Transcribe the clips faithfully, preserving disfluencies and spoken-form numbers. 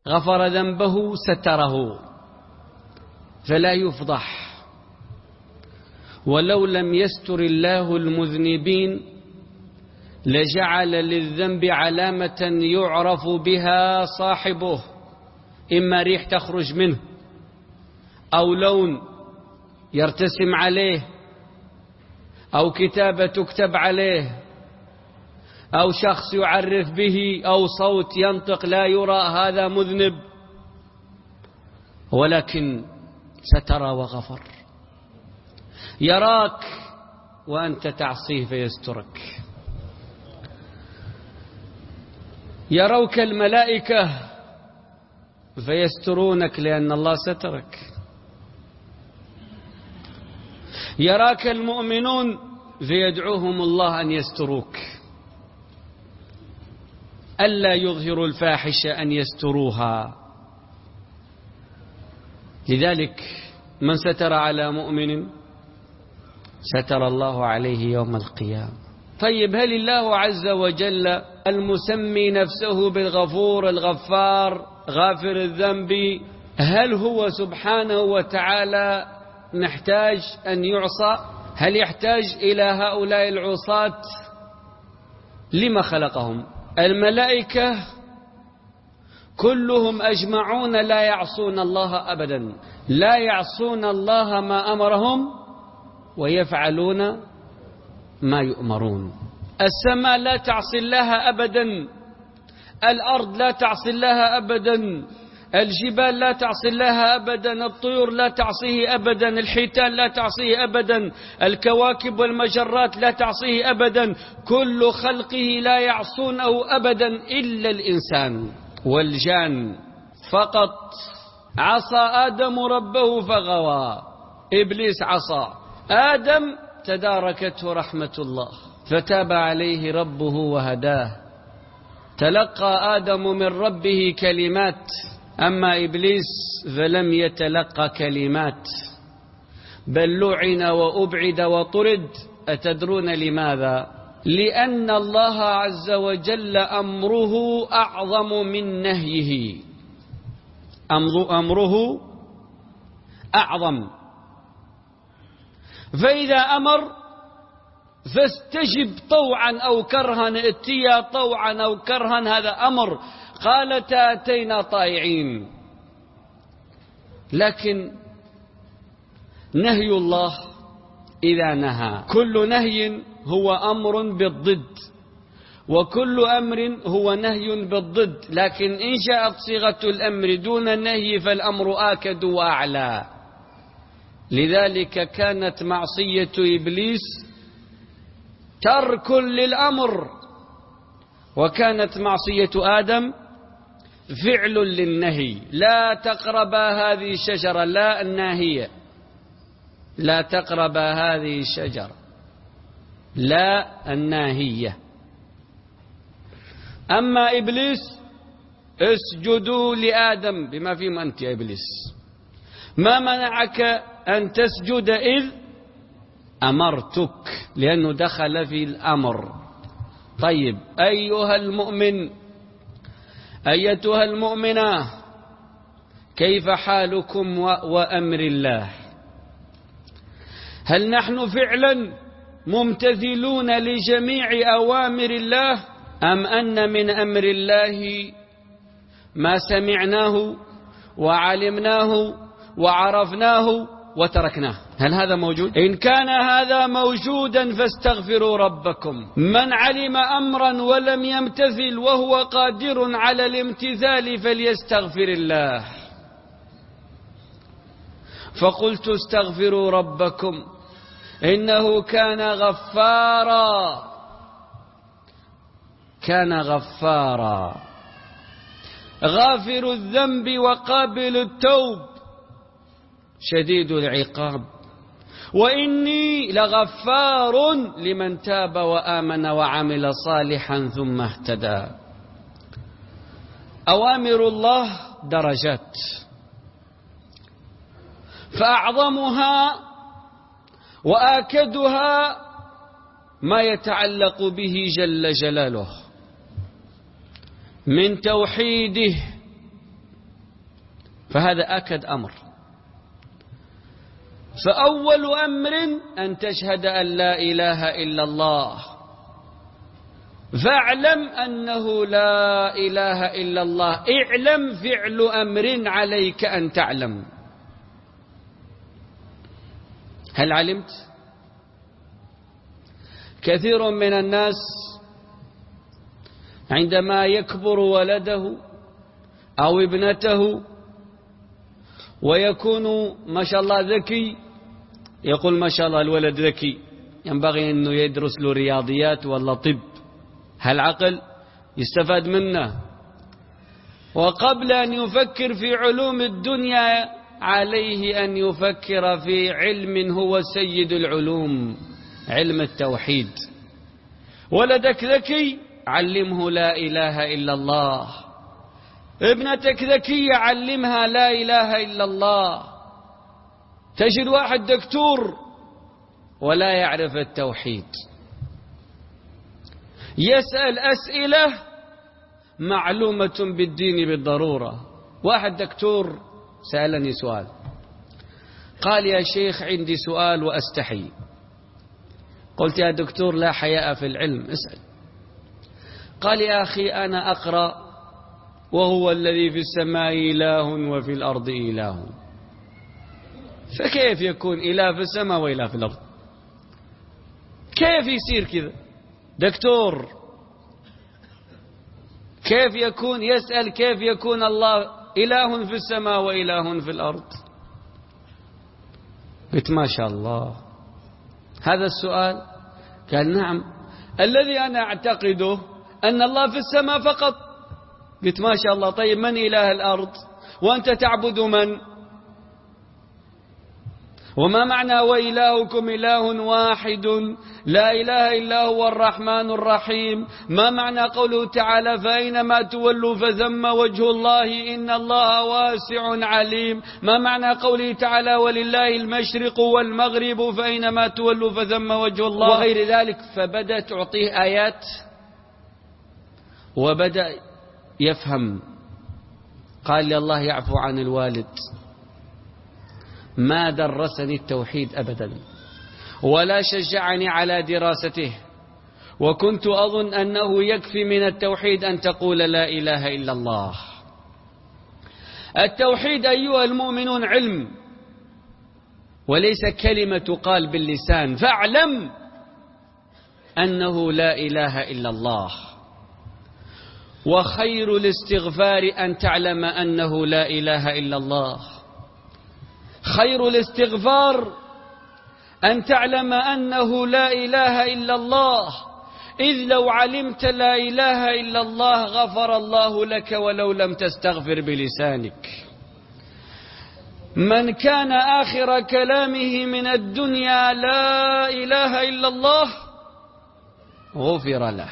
غفر ذنبه ستره فلا يفضح. ولو لم يستر الله المذنبين لجعل للذنب علامة يعرف بها صاحبه، إما ريح تخرج منه، أو لون يرتسم عليه، أو كتابة تكتب عليه، أو شخص يعرف به، أو صوت ينطق لا يرى هذا مذنب. ولكن ستر وغفر، يراك وأنت تعصيه فيسترك، يروك الملائكة فيسترونك لأن الله سترك، يراك المؤمنون فيدعوهم الله أن يستروك، ألا يظهروا الفاحشة أن يستروها. لذلك من ستر على مؤمن ستر الله عليه يوم القيامة. طيب، هل الله عز وجل المسمي نفسه بالغفور الغفار غافر الذنب، هل هو سبحانه وتعالى نحتاج أن يعصى؟ هل يحتاج إلى هؤلاء العصاة؟ لما خلقهم؟ الملائكة كلهم أجمعون لا يعصون الله أبدا، لا يعصون الله ما أمرهم ويفعلون ما يؤمرون. السماء لا تعصي الله أبدا، الأرض لا تعصي الله أبدا، الجبال لا تعصي الله أبدا، الطيور لا تعصيه أبدا، الحيتان لا تعصيه أبدا، الكواكب والمجرات لا تعصيه أبدا، كل خلقه لا يعصونه أبدا إلا الإنسان والجان فقط. عصى آدم ربه فغوى، إبليس عصى آدم تداركته رحمة الله فتاب عليه ربه وهداه. تلقى آدم من ربه كلمات، أما إبليس فلم يتلقى كلمات بل لعن وأبعد وطرد. أتدرون لماذا؟ لأن الله عز وجل أمره أعظم من نهيه، أمره أعظم، فإذا أمر فاستجب طوعا أو كرها، ائتيا طوعا أو كرها، هذا أمر، قالت أتينا طائعين. لكن نهي الله إذا نهى، كل نهي هو أمر بالضد، وكل أمر هو نهي بالضد، لكن إن جاءت صيغة الأمر دون النهي فالأمر آكد وأعلى. لذلك كانت معصية إبليس ترك للأمر، وكانت معصية آدم فعل للنهي. لا تقربا هذه الشجرة، لا الناهية، لا تقربا هذه الشجرة، لا الناهية. أما إبليس اسجدوا لآدم، بما فيهم أنت يا إبليس، ما منعك أن تسجد إذ أمرتك، لأنه دخل في الأمر. طيب، أيها المؤمن، أيتها المؤمنة، كيف حالكم وأمر الله؟ هل نحن فعلا ممتثلون لجميع أوامر الله، أم أن من أمر الله ما سمعناه وعلمناه وعرفناه وتركناه؟ هل هذا موجود؟ إن كان هذا موجودا فاستغفروا ربكم. من علم أمرا ولم يمتثل وهو قادر على الامتثال فليستغفر الله. فقلت استغفروا ربكم إنه كان غفارا، كان غفارا، غافر الذنب وقابل التوب شديد العقاب، وإني لغفار لمن تاب وآمن وعمل صالحا ثم اهتدى. أوامر الله درجات، فأعظمها وآكدها ما يتعلق به جل جلاله من توحيده فهذا أكد أمر. فأول أمر أن تشهد أن لا إله إلا الله، فاعلم أنه لا إله إلا الله. اعلم فعل أمر عليك أن تعلم. هل علمت؟ كثير من الناس عندما يكبر ولده أو ابنته ويكون ما شاء الله ذكي، يقول ما شاء الله الولد ذكي، ينبغي أنه يدرس له رياضيات ولا طب. هل عقل يستفاد منه؟ وقبل أن يفكر في علوم الدنيا عليه أن يفكر في علم هو سيد العلوم، علم التوحيد. ولدك ذكي، علمه لا إله إلا الله. ابنتك ذكية، علمها لا إله إلا الله. تجد واحد دكتور ولا يعرف التوحيد، يسأل أسئلة معلومة بالدين بالضرورة. واحد دكتور سألني سؤال، قال يا شيخ عندي سؤال وأستحي. قلت يا دكتور لا حياء في العلم، اسأل. قال يا أخي أنا أقرأ وهو الذي في السماء إله وفي الأرض إله، فكيف يكون إله في السماء وإله في الأرض؟ كيف يصير كذا؟ دكتور كيف يكون؟ يسأل كيف يكون الله إله في السماء وإله في الأرض؟ قلت ما شاء الله هذا السؤال. قال نعم، الذي أنا أعتقده أن الله في السماء فقط. قلت ما شاء الله، طيب من إله الأرض؟ وأنت تعبد من؟ وما معنى وإلهكم إله واحد لا إله إلا هو الرحمن الرحيم؟ ما معنى قوله تعالى فأينما تولوا فثم وجه الله إن الله واسع عليم؟ ما معنى قوله تعالى ولله المشرق والمغرب فأينما تولوا فثم وجه الله؟ وغير ذلك. فبدأ تعطيه آيات وبدأ يفهم. قال لي الله يعفو عن الوالد، ما درسني التوحيد أبدا ولا شجعني على دراسته، وكنت أظن أنه يكفي من التوحيد أن تقول لا إله إلا الله. التوحيد أيها المؤمنون علم وليس كلمة تقال باللسان. فاعلم أنه لا إله إلا الله. وخير الاستغفار أن تعلم أنه لا إله إلا الله. خير الاستغفار أن تعلم أنه لا إله إلا الله، إذ لو علمت لا إله إلا الله غفر الله لك ولو لم تستغفر بلسانك. من كان آخر كلامه من الدنيا لا إله إلا الله غفر له،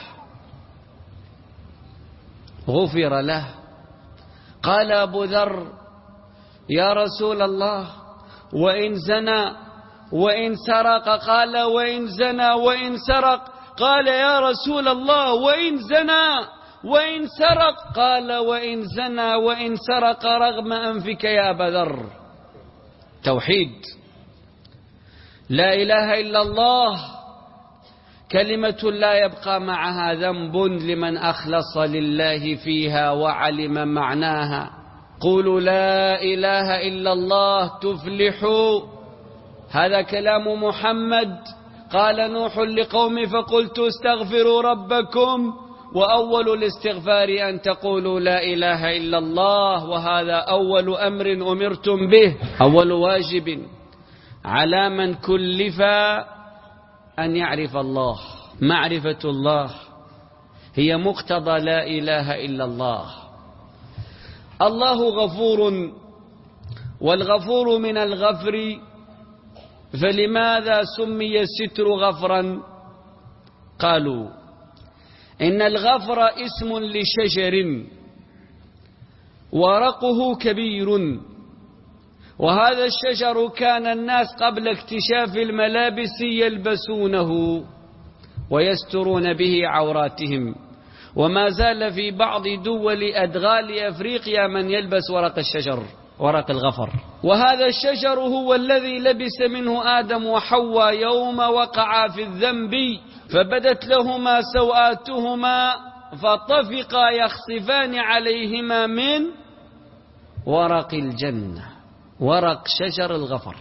غفر له. قال أبو ذر يا رسول الله وإن زنى وإن سرق؟ قال وإن زنى وإن سرق. قال يا رسول الله وإن زنى وإن سرق؟ قال وإن زنى وإن سرق رغم أنفك يا أبا ذر. توحيد لا إله إلا الله كلمة لا يبقى معها ذنب لمن أخلص لله فيها وعلم معناها. قولوا لا إله إلا الله تفلحوا. هذا كلام محمد. قال نوح لقومه فقلت استغفروا ربكم، وأول الاستغفار أن تقولوا لا إله إلا الله، وهذا أول أمر أمرتم به، أول واجب على من كلف أن يعرف الله. معرفة الله هي مقتضى لا إله إلا الله. الله غفور، والغفور من الغفر، فلماذا سمي الستر غفرا؟ قالوا إن الغفر اسم لشجر ورقه كبير، وهذا الشجر كان الناس قبل اكتشاف الملابس يلبسونه ويسترون به عوراتهم، وما زال في بعض دول أدغال أفريقيا من يلبس ورق الشجر. ورق الغفر. وهذا الشجر هو الذي لبس منه آدم وحواء يوم وقعا في الذنب فبدت لهما سوآتهما فطفقا يخصفان عليهما من ورق الجنة، ورق شجر الغفر.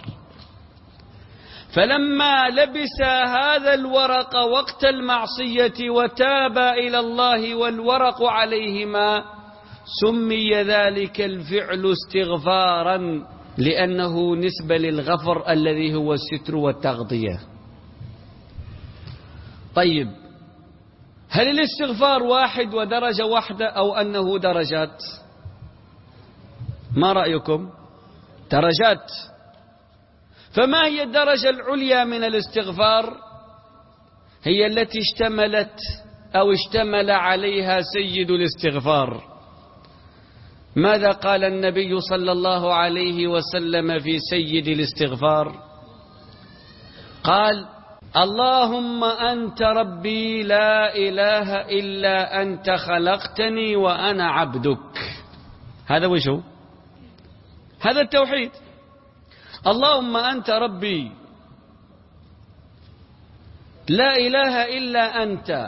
فلما لبس هذا الورق وقت المعصية وتاب إلى الله والورق عليهما سمي ذلك الفعل استغفارا لأنه نسبة للغفر الذي هو الستر والتغطية. طيب، هل الاستغفار واحد ودرجة واحدة أو أنه درجات؟ ما رأيكم؟ درجات. فما هي الدرجة العليا من الاستغفار؟ هي التي اشتملت أو اشتمل عليها سيد الاستغفار. ماذا قال النبي صلى الله عليه وسلم في سيد الاستغفار؟ قال: اللهم أنت ربي لا إله إلا أنت خلقتني وأنا عبدك. هذا وشو؟ هذا التوحيد. اللهم أنت ربي لا إله إلا أنت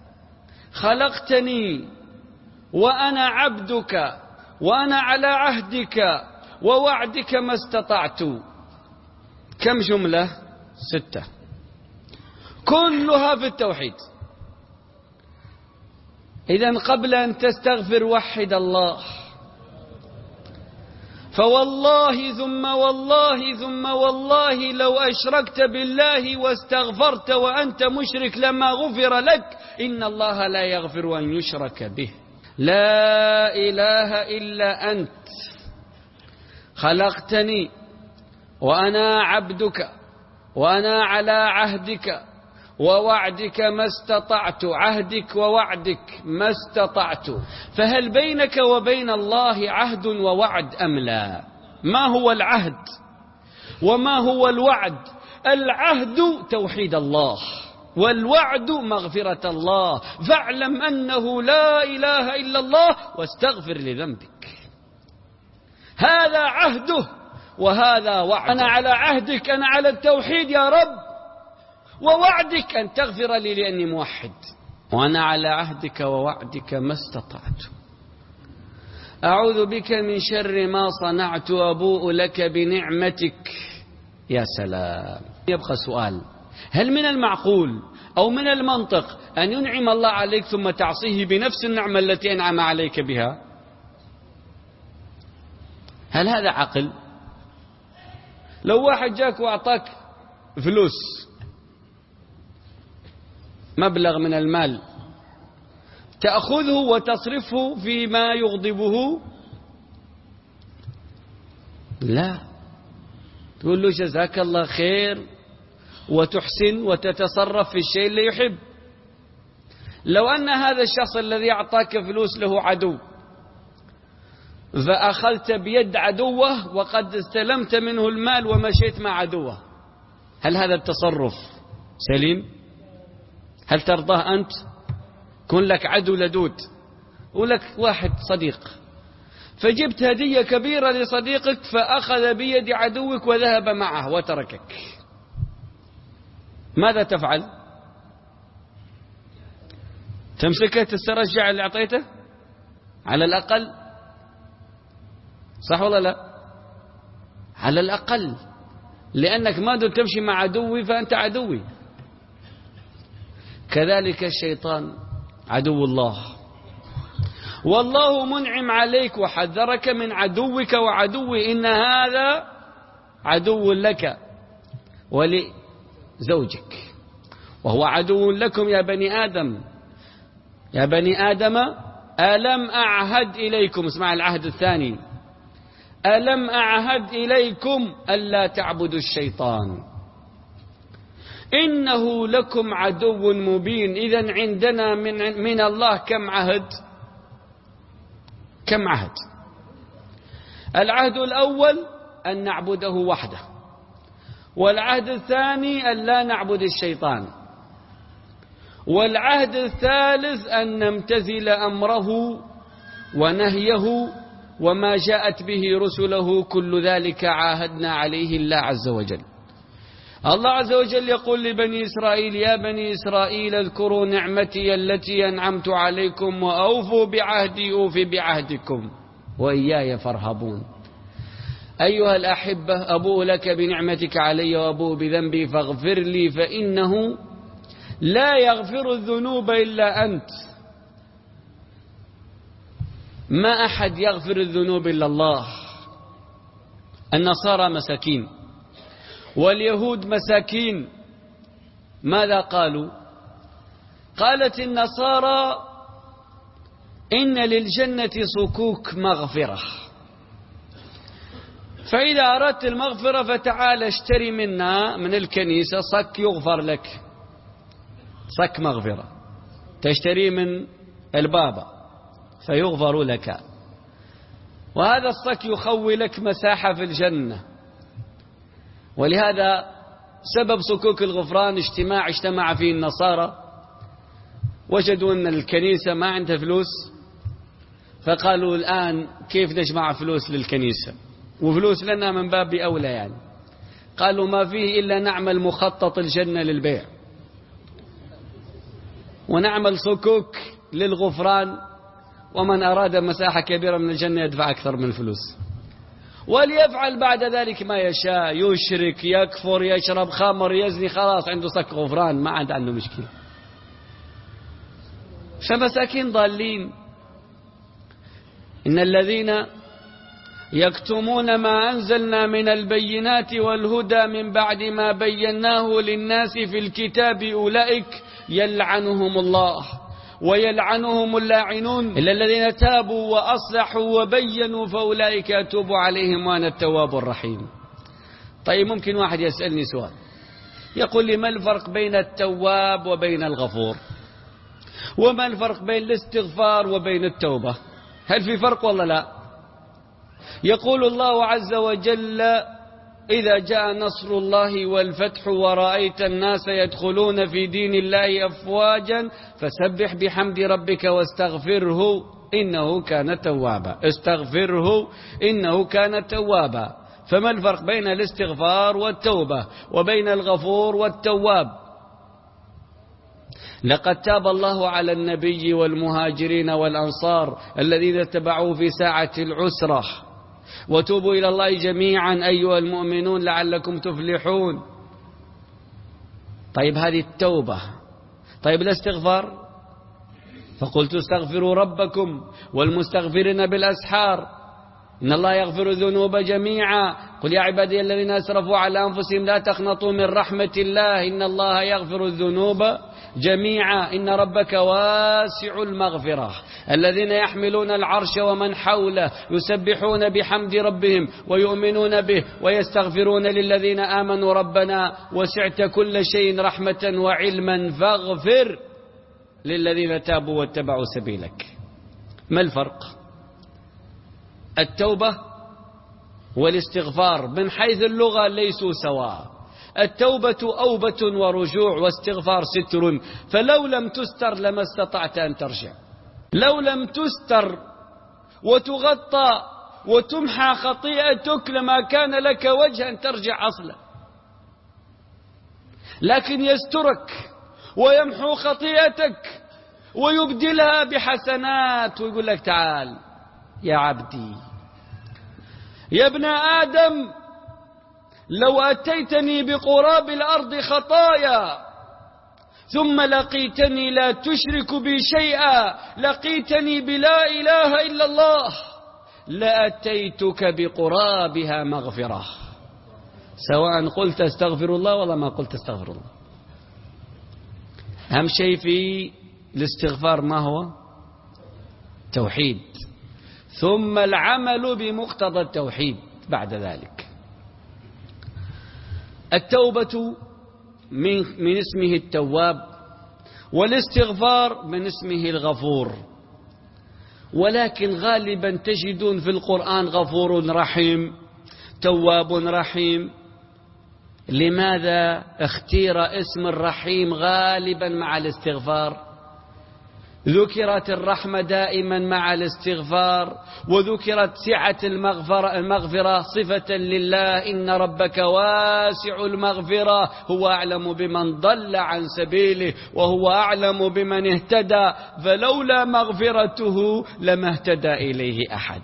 خلقتني وأنا عبدك وأنا على عهدك ووعدك ما استطعت. كم جملة؟ ستة، كلها في التوحيد. إذن قبل أن تستغفر وحد الله. فوالله ثم والله ثم والله لو أشركت بالله واستغفرت وأنت مشرك لما غفر لك، إن الله لا يغفر أن يشرك به. لا إله إلا أنت خلقتني وأنا عبدك وأنا على عهدك ووعدك ما استطعت. عهدك ووعدك ما استطعت. فهل بينك وبين الله عهد ووعد أم لا؟ ما هو العهد وما هو الوعد؟ العهد توحيد الله والوعد مغفرة الله. فاعلم أنه لا إله إلا الله واستغفر لذنبك. هذا عهده وهذا وعد. أنا على عهدك، أنا على التوحيد يا رب، ووعدك أن تغفر لي لأني موحد، وأنا على عهدك ووعدك ما استطعت. أعوذ بك من شر ما صنعت وأبوء لك بنعمتك. يا سلام. يبقى سؤال: هل من المعقول أو من المنطق أن ينعم الله عليك ثم تعصيه بنفس النعمة التي أنعم عليك بها؟ هل هذا عقل؟ لو واحد جاك وأعطاك فلوس، مبلغ من المال، تأخذه وتصرفه فيما يغضبه؟ لا، تقول له جزاك الله خير وتحسن وتتصرف في الشيء اللي يحب. لو أن هذا الشخص الذي أعطاك فلوس له عدو فأخذت بيد عدوه وقد استلمت منه المال ومشيت مع عدوه، هل هذا التصرف سليم؟ هل ترضاه أنت؟ كن لك عدو لدود ولك واحد صديق، فجبت هدية كبيرة لصديقك فأخذ بيد عدوك وذهب معه وتركك، ماذا تفعل؟ تمسكه تسترجع اللي أعطيته على الأقل، صح ولا لا؟ على الأقل، لأنك ما دمت تمشي مع عدوي فأنت عدوي. كذلك الشيطان عدو الله، والله منعم عليك وحذرك من عدوك وعدوي، إن هذا عدو لك ولزوجك وهو عدو لكم يا بني آدم. يا بني آدم ألم أعهد إليكم، اسمع العهد الثاني، ألم أعهد إليكم ألا تعبدوا الشيطان إنه لكم عدو مبين. إذن عندنا من, من الله كم عهد؟ كم عهد؟ العهد الأول أن نعبده وحده، والعهد الثاني أن لا نعبد الشيطان، والعهد الثالث أن نمتثل أمره ونهيه وما جاءت به رسله كل ذلك عاهدنا عليه الله عز وجل. الله عز وجل يقول لبني إسرائيل: يا بني إسرائيل اذكروا نعمتي التي أنعمت عليكم وأوفوا بعهدي أوف بعهدكم وإياي فارهبون. أيها الأحبة، أبوء لك بنعمتك علي وأبوء بذنبي فاغفر لي فإنه لا يغفر الذنوب إلا أنت. ما أحد يغفر الذنوب إلا الله. النصارى مساكين واليهود مساكين. ماذا قالوا؟ قالت النصارى: إن للجنة صكوك مغفرة، فإذا أردت المغفرة فتعال اشتري منا من الكنيسة صك يغفر لك، صك مغفرة تشتري من البابا فيغفر لك، وهذا الصك يخوي لك مساحة في الجنة. ولهذا سبب صكوك الغفران اجتماع اجتمع فيه النصارى، وجدوا أن الكنيسة ما عندها فلوس، فقالوا الآن كيف نجمع فلوس للكنيسة وفلوس لنا من باب أولى يعني. قالوا ما فيه إلا نعمل مخطط الجنة للبيع ونعمل صكوك للغفران، ومن أراد مساحة كبيرة من الجنة يدفع أكثر من الفلوس، وليفعل بعد ذلك ما يشاء، يشرك يكفر يشرب خمر يزني، خلاص عنده صك غفران، ما عاد عنده مشكلة. فمساكين ضالين. إن الذين يكتمون ما أنزلنا من البينات والهدى من بعد ما بيناه للناس في الكتاب أولئك يلعنهم الله ويلعنهم اللاعنون إلا الذين تابوا وأصلحوا وبينوا فأولئك أتوب عليهم وأنا التواب الرحيم. طيب ممكن واحد يسألني سؤال، يقول لي: ما الفرق بين التواب وبين الغفور؟ وما الفرق بين الاستغفار وبين التوبة؟ هل في فرق ولا لا؟ يقول الله عز وجل: إذا جاء نصر الله والفتح ورأيت الناس يدخلون في دين الله أفواجا فسبح بحمد ربك واستغفره إنه كان توابا. استغفره إنه كان توابا. فما الفرق بين الاستغفار والتوبة وبين الغفور والتواب؟ لقد تاب الله على النبي والمهاجرين والأنصار الذين اتبعوه في ساعة العسرة، وتوبوا إلى الله جميعا أيها المؤمنون لعلكم تفلحون. طيب هذه التوبة. طيب الاستغفار؟ فقلت استغفروا ربكم والمستغفرين بالأسحار إن الله يغفر الذنوب جميعا. قل يا عبادي الذين أسرفوا على أنفسهم لا تقنطوا من رحمة الله إن الله يغفر الذنوب جميعا إن ربك واسع المغفرة. الذين يحملون العرش ومن حوله يسبحون بحمد ربهم ويؤمنون به ويستغفرون للذين آمنوا ربنا وسعت كل شيء رحمة وعلما فاغفر للذين تابوا واتبعوا سبيلك. ما الفرق؟ التوبة والاستغفار من حيث اللغة ليسوا سواء. التوبة أوبة ورجوع، واستغفار ستر، فلو لم تستر لما استطعت أن ترجع. لو لم تستر وتغطى وتمحى خطيئتك لما كان لك وجه أن ترجع أصلا، لكن يسترك ويمحو خطيئتك ويبدلها بحسنات ويقول لك: تعال يا عبدي يا ابن آدم لو أتيتني بقراب الأرض خطايا ثم لقيتني لا تشرك بي شيئا لقيتني بلا إله إلا الله لأتيتك بقرابها مغفرة، سواء قلت استغفر الله ولا ما قلت استغفر الله. أهم شيء في الاستغفار ما هو؟ توحيد، ثم العمل بمقتضى التوحيد بعد ذلك. التوبة من, من اسمه التواب، والاستغفار من اسمه الغفور، ولكن غالبا تجدون في القرآن غفور رحيم تواب رحيم. لماذا اختير اسم الرحيم غالبا مع الاستغفار؟ ذكرت الرحمة دائما مع الاستغفار، وذكرت سعة المغفرة, المغفرة صفة لله. إن ربك واسع المغفرة، هو أعلم بمن ضل عن سبيله وهو أعلم بمن اهتدى، فلولا مغفرته لما اهتدى إليه أحد.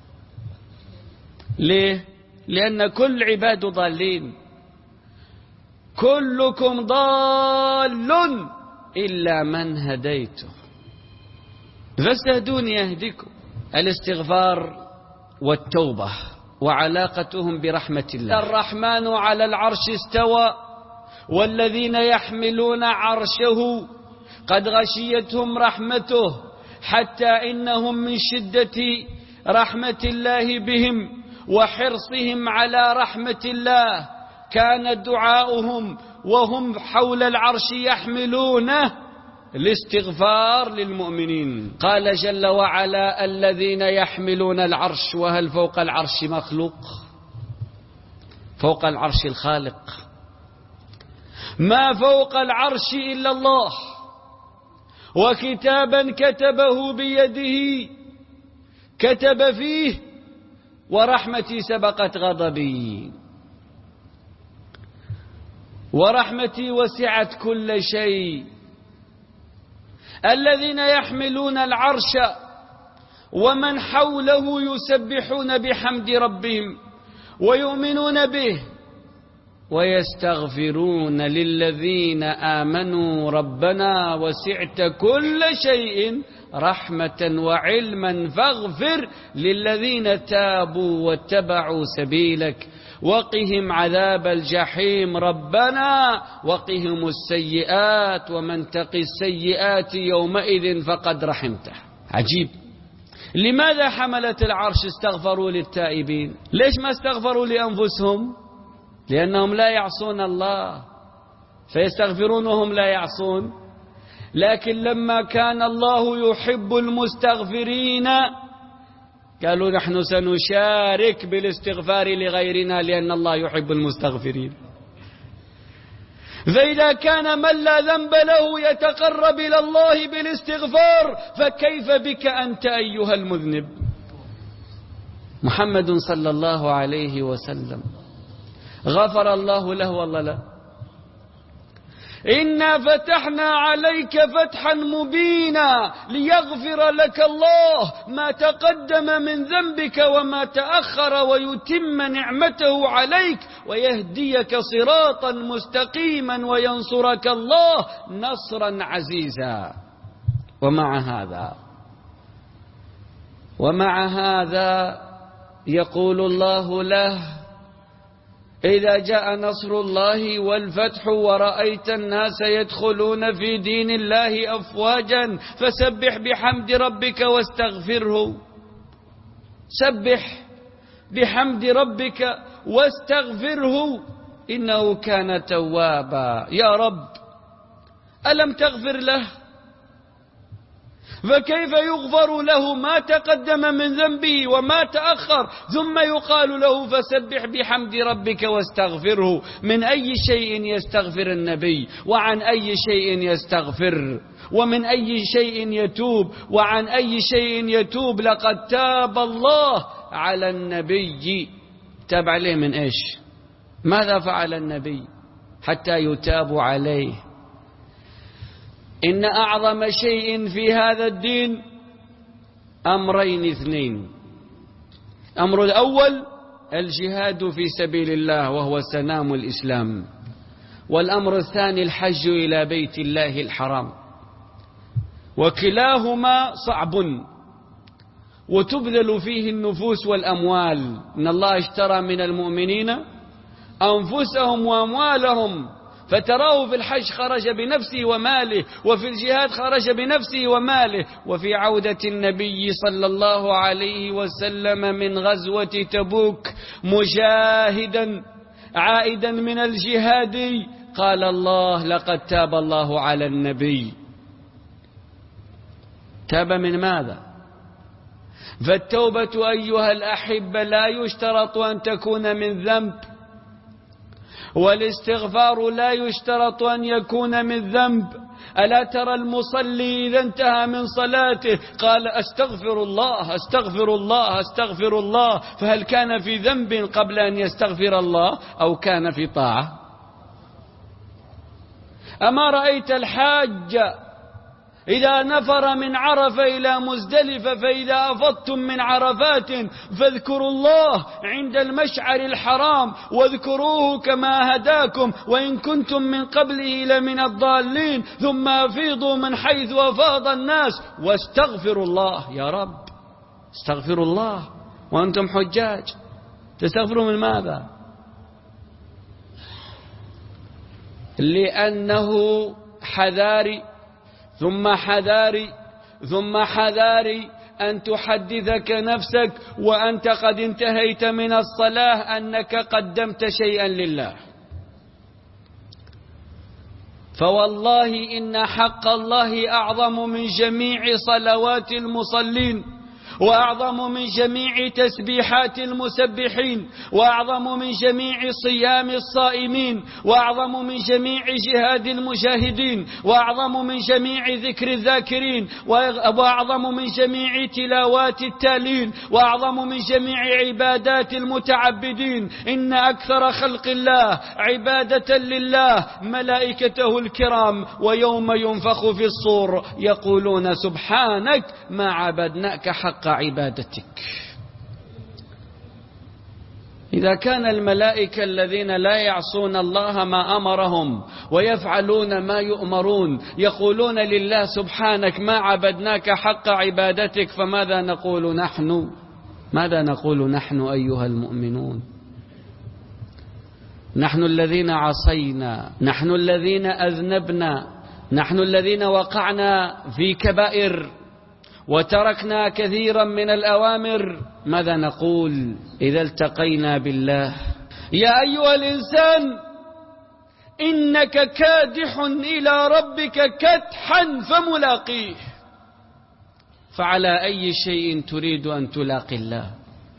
ليه؟ لأن كل عباد ضالين، كلكم ضال إلا من هديته فاستهدوني يهدكم. الاستغفار والتوبة وعلاقتهم برحمة الله. الرحمن على العرش استوى والذين يحملون عرشه قد غشيتهم رحمته حتى إنهم من شدة رحمة الله بهم وحرصهم على رحمة الله كان دعاؤهم وهم حول العرش يحملونه الاستغفار للمؤمنين. قال جل وعلا الذين يحملون العرش، وهل فوق العرش مخلوق؟ فوق العرش الخالق. ما فوق العرش إلا الله، وكتابا كتبه بيده كتب فيه ورحمتي سبقت غضبي ورحمتي وسعت كل شيء. الذين يحملون العرش ومن حوله يسبحون بحمد ربهم ويؤمنون به ويستغفرون للذين آمنوا ربنا وسعت كل شيء رحمة وعلما فاغفر للذين تابوا واتبعوا سبيلك وقهم عذاب الجحيم ربنا وقهم السيئات ومن تقي السيئات يومئذ فقد رحمته. عجيب. لماذا حملة العرش استغفروا للتائبين؟ ليش ما استغفروا لأنفسهم؟ لأنهم لا يعصون الله فيستغفرون وهم لا يعصون. لكن لما كان الله يحب المستغفرين قالوا نحن سنشارك بالاستغفار لغيرنا لأن الله يحب المستغفرين. فإذا كان من لا ذنب له يتقرب إلى الله بالاستغفار فكيف بك أنت أيها المذنب؟ محمد صلى الله عليه وسلم غفر الله له والله لا. إنا فتحنا عليك فتحا مبينا ليغفر لك الله ما تقدم من ذنبك وما تأخر ويتم نعمته عليك ويهديك صراطا مستقيما وينصرك الله نصرا عزيزا. ومع هذا ومع هذا يقول الله له إذا جاء نصر الله والفتح ورأيت الناس يدخلون في دين الله أفواجا فسبح بحمد ربك واستغفره. سبح بحمد ربك واستغفره إنه كان توابا. يا رب ألم تغفر له؟ فكيف يغفر له ما تقدم من ذنبه وما تأخر ثم يقال له فسبح بحمد ربك واستغفره؟ من أي شيء يستغفر النبي وعن أي شيء يستغفر ومن أي شيء يتوب وعن أي شيء يتوب؟ لقد تاب الله على النبي. تاب عليه من إيش؟ ماذا فعل النبي حتى يتاب عليه؟ إن أعظم شيء في هذا الدين أمرين اثنين. الأمر الأول الجهاد في سبيل الله وهو سنام الإسلام، والأمر الثاني الحج إلى بيت الله الحرام، وكلاهما صعب وتبذل فيه النفوس والأموال. إن الله اشترى من المؤمنين أنفسهم وأموالهم، فتراه في الحج خرج بنفسه وماله، وفي الجهاد خرج بنفسه وماله. وفي عودة النبي صلى الله عليه وسلم من غزوة تبوك مجاهدا عائدا من الجهاد قال الله لقد تاب الله على النبي. تاب من ماذا؟ فالتوبة أيها الأحبة لا يشترط أن تكون من ذنب، والاستغفار لا يشترط أن يكون من ذنب. ألا ترى المصلي إذا انتهى من صلاته قال أستغفر الله أستغفر الله أستغفر الله، فهل كان في ذنب قبل أن يستغفر الله أو كان في طاعة؟ أما رأيت الحاج إذا نفر من عرفة إلى مزدلفة فإذا أفضتم من عرفات فاذكروا الله عند المشعر الحرام واذكروه كما هداكم وإن كنتم من قبله لمن الضالين، ثم أفيضوا من حيث أفاض الناس واستغفروا الله. يا رب استغفروا الله وأنتم حجاج، تستغفروا من ماذا؟ لأنه حذاري ثم حذاري ثم حذاري أن تحدثك نفسك وأنت قد انتهيت من الصلاة أنك قدمت شيئا لله. فوالله إن حق الله أعظم من جميع صلوات المصلين، وأعظم من جميع تسبيحات المسبحين، وأعظم من جميع صيام الصائمين، وأعظم من جميع جهاد المجاهدين، وأعظم من جميع ذكر الذاكرين، وأعظم من جميع تلاوات التالين، وأعظم من جميع عبادات المتعبدين. إن أكثر خلق الله عبادة لله ملائكته الكرام، ويوم ينفخ في الصور يقولون سبحانك ما عبدناك حق عبادتك. إذا كان الملائكة الذين لا يعصون الله ما أمرهم ويفعلون ما يؤمرون يقولون لله سبحانك ما عبدناك حق عبادتك، فماذا نقول نحن؟ ماذا نقول نحن أيها المؤمنون؟ نحن الذين عصينا، نحن الذين أذنبنا، نحن الذين وقعنا في كبائر وتركنا كثيرا من الأوامر، ماذا نقول إذا التقينا بالله؟ يا أيها الإنسان إنك كادح إلى ربك كدحا فملاقيه. فعلى أي شيء تريد أن تلاقي الله؟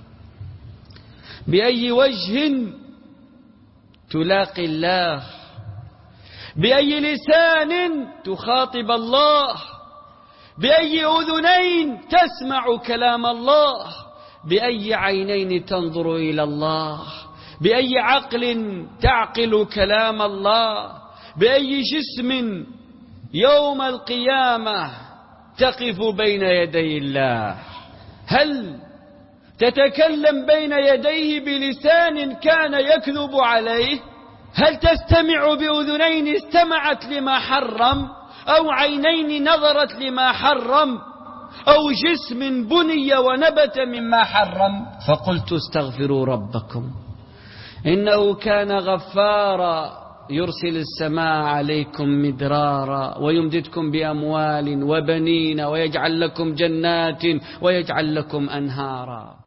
بأي وجه تلاقي الله؟ بأي لسان تخاطب الله؟ بأي أذنين تسمع كلام الله؟ بأي عينين تنظر إلى الله؟ بأي عقل تعقل كلام الله؟ بأي جسم يوم القيامة تقف بين يدي الله؟ هل تتكلم بين يديه بلسان كان يكذب عليه؟ هل تستمع بأذنين استمعت لما حرم، أو عينين نظرت لما حرم، أو جسم بني ونبت مما حرم؟ فقلت استغفروا ربكم إنه كان غفارا يرسل السماء عليكم مدرارا ويمددكم بأموال وبنين ويجعل لكم جنات ويجعل لكم أنهارا.